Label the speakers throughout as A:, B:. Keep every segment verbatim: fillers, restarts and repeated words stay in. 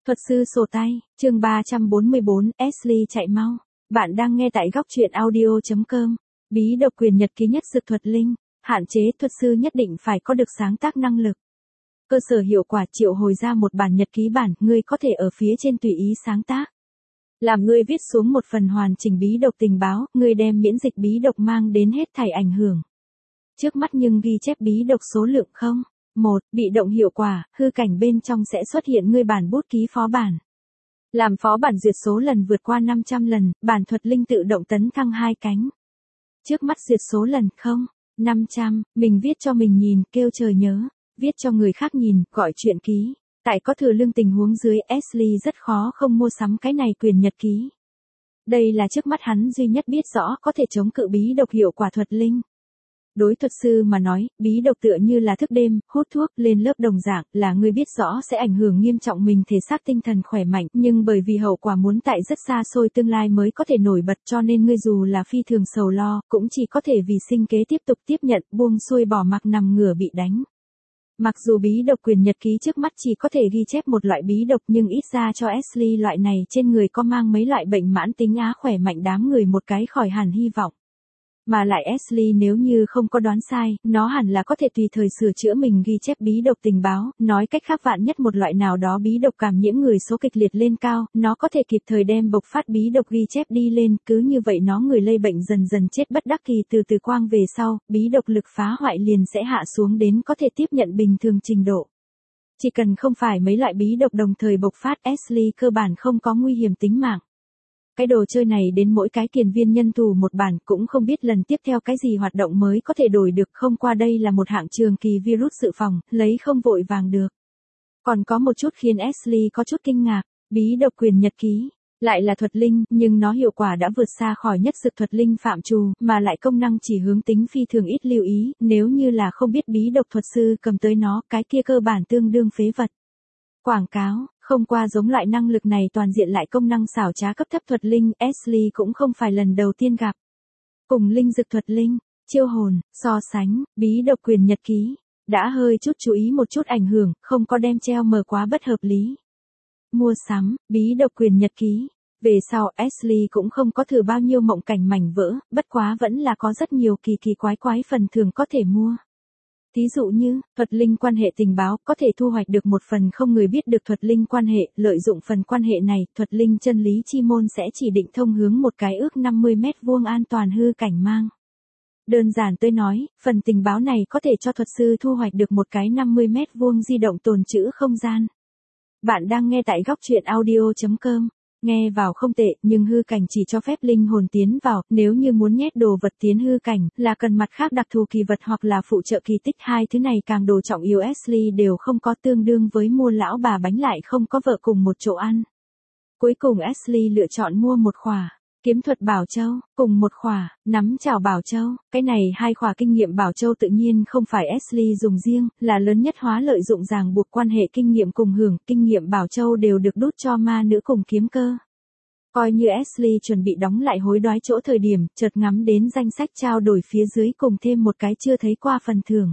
A: Thuật sư sổ tay, chương ba trăm bốn mươi bốn, Ashley chạy mau. Bạn đang nghe tại góc truyện audio chấm com. Bí độc quyền nhật ký nhất dược thuật linh, hạn chế thuật sư nhất định phải có được sáng tác năng lực. Cơ sở hiệu quả triệu hồi ra một bản nhật ký bản, ngươi có thể ở phía trên tùy ý sáng tác. Làm ngươi viết xuống một phần hoàn chỉnh bí độc tình báo, ngươi đem miễn dịch bí độc mang đến hết thảy ảnh hưởng. Trước mắt nhưng ghi chép bí độc số lượng không. một. Bị động hiệu quả, hư cảnh bên trong sẽ xuất hiện ngươi bản bút ký phó bản. Làm phó bản duyệt số lần vượt qua năm trăm lần, bản thuật linh tự động tấn thăng hai cánh. Trước mắt duyệt số lần không. năm trăm, mình viết cho mình nhìn, kêu trời nhớ. Viết cho người khác nhìn, gọi truyện ký. Tại có thừa lương tình huống dưới, Ashley rất khó không mua sắm cái này quyền nhật ký. Đây là trước mắt hắn duy nhất biết rõ có thể chống cự bí độc hiệu quả thuật linh. Đối thuật sư mà nói, bí độc tựa như là thức đêm, hút thuốc, lên lớp đồng dạng, là ngươi biết rõ sẽ ảnh hưởng nghiêm trọng mình thể xác tinh thần khỏe mạnh, nhưng bởi vì hậu quả muốn tại rất xa xôi tương lai mới có thể nổi bật, cho nên ngươi dù là phi thường sầu lo, cũng chỉ có thể vì sinh kế tiếp tục tiếp nhận, buông xuôi bỏ mặc nằm ngửa bị đánh. Mặc dù bí độc quyền nhật ký trước mắt chỉ có thể ghi chép một loại bí độc, nhưng ít ra cho Ashley loại này trên người có mang mấy loại bệnh mãn tính á khỏe mạnh đám người một cái khỏi hẳn hy vọng. Mà lại Ashley nếu như không có đoán sai, nó hẳn là có thể tùy thời sửa chữa mình ghi chép bí độc tình báo, nói cách khác vạn nhất một loại nào đó bí độc cảm nhiễm người số kịch liệt lên cao, nó có thể kịp thời đem bộc phát bí độc ghi chép đi lên, cứ như vậy nó người lây bệnh dần dần chết bất đắc kỳ từ từ quang về sau, bí độc lực phá hoại liền sẽ hạ xuống đến có thể tiếp nhận bình thường trình độ. Chỉ cần không phải mấy loại bí độc đồng thời bộc phát, Ashley cơ bản không có nguy hiểm tính mạng. Cái đồ chơi này đến mỗi cái kiền viên nhân tù một bản, cũng không biết lần tiếp theo cái gì hoạt động mới có thể đổi được, không qua đây là một hạng trường kỳ virus dự phòng, lấy không vội vàng được. Còn có một chút khiến Ashley có chút kinh ngạc, bí độc quyền nhật ký, lại là thuật linh, nhưng nó hiệu quả đã vượt xa khỏi nhất dược thuật linh phạm trù, mà lại công năng chỉ hướng tính phi thường ít lưu ý, nếu như là không biết bí độc thuật sư cầm tới nó, cái kia cơ bản tương đương phế vật. Quảng cáo, không qua giống loại năng lực này toàn diện lại công năng xảo trá cấp thấp thuật linh, Ashley cũng không phải lần đầu tiên gặp. Cùng linh dược thuật linh, chiêu hồn, so sánh, bí độc quyền nhật ký, đã hơi chút chú ý một chút ảnh hưởng, không có đem treo mờ quá bất hợp lý. Mua sắm, bí độc quyền nhật ký. Về sau Ashley cũng không có thử bao nhiêu mộng cảnh mảnh vỡ, bất quá vẫn là có rất nhiều kỳ kỳ quái quái phần thưởng có thể mua. Thí dụ như, thuật linh quan hệ tình báo, có thể thu hoạch được một phần không người biết được thuật linh quan hệ, lợi dụng phần quan hệ này, thuật linh chân lý chi môn sẽ chỉ định thông hướng một cái ước năm mươi mét vuông an toàn hư cảnh mang. Đơn giản tôi nói, phần tình báo này có thể cho thuật sư thu hoạch được một cái năm mươi mét vuông di động tồn trữ không gian. Bạn đang nghe tại góc truyện audio chấm com. Nghe vào không tệ, nhưng hư cảnh chỉ cho phép linh hồn tiến vào, nếu như muốn nhét đồ vật tiến hư cảnh, là cần mặt khác đặc thù kỳ vật hoặc là phụ trợ kỳ tích, hai thứ này càng đồ trọng yếu Ashley đều không có, tương đương với mua lão bà bánh lại không có vợ cùng một chỗ ăn. Cuối cùng Ashley lựa chọn mua một khỏa kiếm thuật bảo châu, cùng một khỏa nắm chảo bảo châu, cái này hai khỏa kinh nghiệm bảo châu tự nhiên không phải Ashley dùng riêng, là lớn nhất hóa lợi dụng ràng buộc quan hệ kinh nghiệm cùng hưởng, kinh nghiệm bảo châu đều được đút cho ma nữ cùng kiếm cơ. Coi như Ashley chuẩn bị đóng lại hối đoái chỗ thời điểm, chợt ngắm đến danh sách trao đổi phía dưới cùng thêm một cái chưa thấy qua phần thưởng.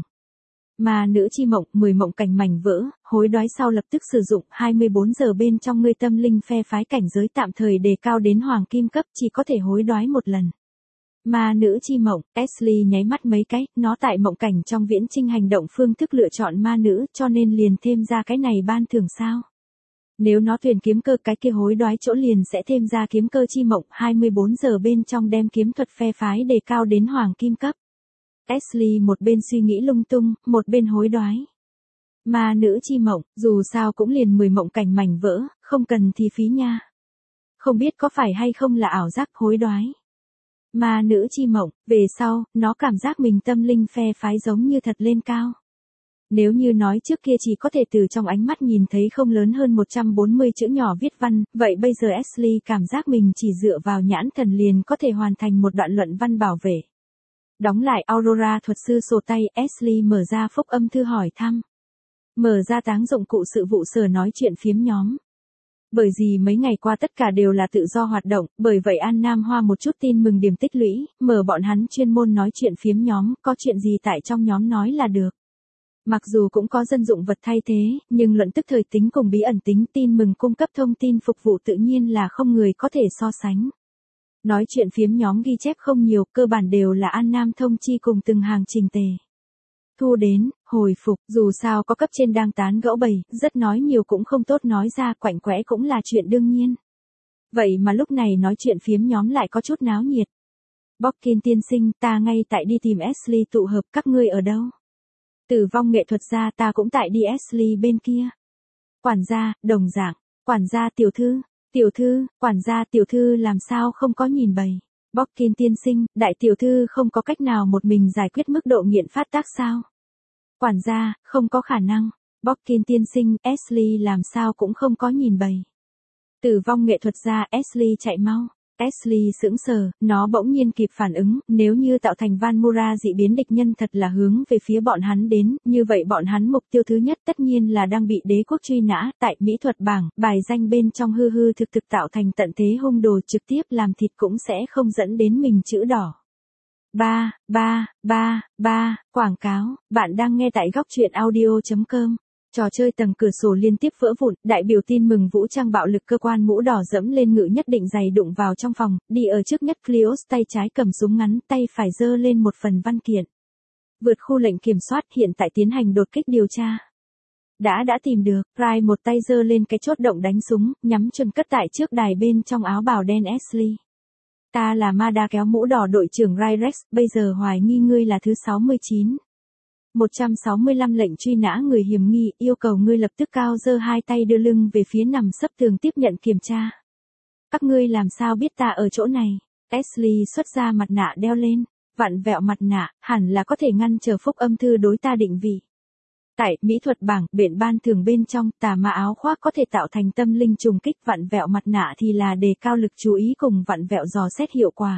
A: Ma nữ chi mộng, mười mộng cảnh mảnh vỡ, hối đoái sau lập tức sử dụng, hai mươi bốn giờ bên trong ngươi tâm linh phe phái cảnh giới tạm thời đề cao đến hoàng kim cấp, chỉ có thể hối đoái một lần. Ma nữ chi mộng, Ashley nháy mắt mấy cái, nó tại mộng cảnh trong viễn trinh hành động phương thức lựa chọn ma nữ, cho nên liền thêm ra cái này ban thưởng sao. Nếu nó tuyển kiếm cơ, cái kia hối đoái chỗ liền sẽ thêm ra kiếm cơ chi mộng, hai mươi bốn giờ bên trong đem kiếm thuật phe phái đề cao đến hoàng kim cấp. Ashley một bên suy nghĩ lung tung, một bên hối đoái. Ma nữ chi mộng, dù sao cũng liền mười mộng cảnh mảnh vỡ, không cần thì phí nha. Không biết có phải hay không là ảo giác, hối đoái. Ma nữ chi mộng, về sau, nó cảm giác mình tâm linh phe phái giống như thật lên cao. Nếu như nói trước kia chỉ có thể từ trong ánh mắt nhìn thấy không lớn hơn một trăm bốn mươi chữ nhỏ viết văn, vậy bây giờ Ashley cảm giác mình chỉ dựa vào nhãn thần liền có thể hoàn thành một đoạn luận văn bảo vệ. Đóng lại Aurora thuật sư sổ tay, Ashley mở ra phúc âm thư hỏi thăm. Mở ra táng dụng cụ sự vụ sở nói chuyện phiếm nhóm. Bởi vì mấy ngày qua tất cả đều là tự do hoạt động, bởi vậy An Nam Hoa một chút tin mừng điểm tích lũy, mở bọn hắn chuyên môn nói chuyện phiếm nhóm, có chuyện gì tại trong nhóm nói là được. Mặc dù cũng có dân dụng vật thay thế, nhưng luận tức thời tính cùng bí ẩn tính tin mừng cung cấp thông tin phục vụ tự nhiên là không người có thể so sánh. Nói chuyện phiếm nhóm ghi chép không nhiều, cơ bản đều là An Nam thông chi cùng từng hàng trình tề. Thu đến, hồi phục, dù sao có cấp trên đang tán gẫu bầy, rất nói nhiều cũng không tốt nói ra, quạnh quẽ cũng là chuyện đương nhiên. Vậy mà lúc này nói chuyện phiếm nhóm lại có chút náo nhiệt. Bockin tiên sinh, ta ngay tại đi tìm Ashley tụ hợp, các ngươi ở đâu? Tử vong nghệ thuật gia, ta cũng tại đi Ashley bên kia. Quản gia, đồng dạng, quản gia tiểu thư, tiểu thư, quản gia tiểu thư làm sao không có nhìn bầy. Bockin tiên sinh, đại tiểu thư không có cách nào một mình giải quyết mức độ nghiện phát tác sao? Quản gia, không có khả năng. Bockin tiên sinh, Ashley làm sao cũng không có nhìn bầy. Tử vong nghệ thuật gia, Ashley chạy mau. Ashley sững sờ, nó bỗng nhiên kịp phản ứng, nếu như tạo thành Van Mura dị biến địch nhân thật là hướng về phía bọn hắn đến, như vậy bọn hắn mục tiêu thứ nhất tất nhiên là đang bị đế quốc truy nã, tại mỹ thuật bảng, bài danh bên trong hư hư thực thực tạo thành tận thế hung đồ trực tiếp làm thịt cũng sẽ không dẫn đến mình chữ đỏ. ba, ba, ba, ba, quảng cáo, bạn đang nghe tại góc truyện audio chấm com. Trò chơi tầng cửa sổ liên tiếp vỡ vụn, đại biểu tin mừng vũ trang bạo lực cơ quan mũ đỏ dẫm lên ngự nhất định giày đụng vào trong phòng, đi ở trước nhất Cleos tay trái cầm súng ngắn, tay phải giơ lên một phần văn kiện. Vượt khu lệnh kiểm soát, hiện tại tiến hành đột kích điều tra. Đã đã tìm được, Pride một tay giơ lên cái chốt động đánh súng, nhắm chuẩn cất tại trước đài bên trong áo bào đen Ashley. Ta là ma đa kéo mũ đỏ đội trưởng Ray Rex, bây giờ hoài nghi ngươi là thứ sáu mươi chín. một trăm sáu mươi lăm lệnh truy nã người hiểm nghi, yêu cầu ngươi lập tức cao giơ hai tay đưa lưng về phía nằm sấp tường tiếp nhận kiểm tra. Các ngươi làm sao biết ta ở chỗ này? Ashley xuất ra mặt nạ đeo lên, vặn vẹo mặt nạ, hẳn là có thể ngăn trở phúc âm thư đối ta định vị. Tại mỹ thuật bảng, biện ban thường bên trong, tà ma áo khoác có thể tạo thành tâm linh trùng kích, vặn vẹo mặt nạ thì là đề cao lực chú ý cùng vặn vẹo dò xét hiệu quả.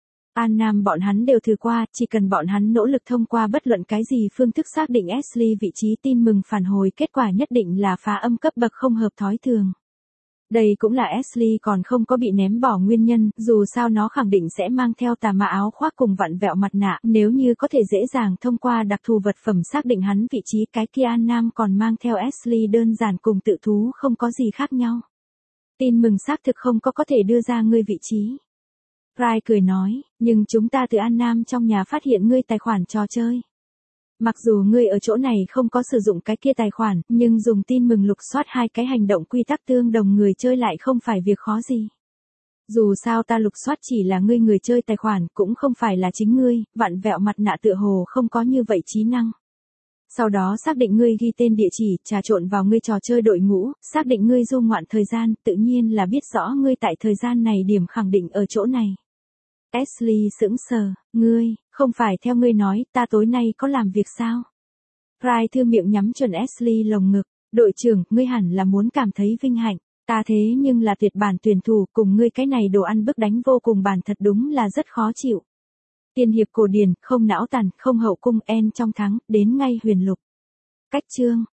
A: An Nam bọn hắn đều thử qua, chỉ cần bọn hắn nỗ lực thông qua bất luận cái gì phương thức xác định Ashley vị trí tin mừng phản hồi, kết quả nhất định là phá âm cấp bậc không hợp thói thường. Đây cũng là Ashley còn không có bị ném bỏ nguyên nhân, dù sao nó khẳng định sẽ mang theo tà ma áo khoác cùng vặn vẹo mặt nạ, nếu như có thể dễ dàng thông qua đặc thù vật phẩm xác định hắn vị trí, cái kia An Nam còn mang theo Ashley đơn giản cùng tự thú không có gì khác nhau. Tin mừng xác thực không có có thể đưa ra ngươi vị trí. Rai cười nói, nhưng chúng ta từ An Nam trong nhà phát hiện ngươi tài khoản trò chơi. Mặc dù ngươi ở chỗ này không có sử dụng cái kia tài khoản, nhưng dùng tin mừng lục soát hai cái hành động quy tắc tương đồng người chơi lại không phải việc khó gì. Dù sao ta lục soát chỉ là ngươi người chơi tài khoản, cũng không phải là chính ngươi, vặn vẹo mặt nạ tựa hồ không có như vậy trí năng. Sau đó xác định ngươi ghi tên địa chỉ, trà trộn vào ngươi trò chơi đội ngũ, xác định ngươi du ngoạn thời gian, tự nhiên là biết rõ ngươi tại thời gian này điểm khẳng định ở chỗ này. Ashley sững sờ, ngươi, không phải theo ngươi nói, ta tối nay có làm việc sao? Pride thư miệng nhắm chuẩn Ashley lồng ngực, đội trưởng, ngươi hẳn là muốn cảm thấy vinh hạnh, ta thế nhưng là tuyệt bản tuyển thủ, cùng ngươi cái này đồ ăn bức đánh vô cùng bản thật đúng là rất khó chịu. Tiên hiệp cổ điển, không não tàn, không hậu cung, en trong thắng, đến ngay huyền lục. Cách chương,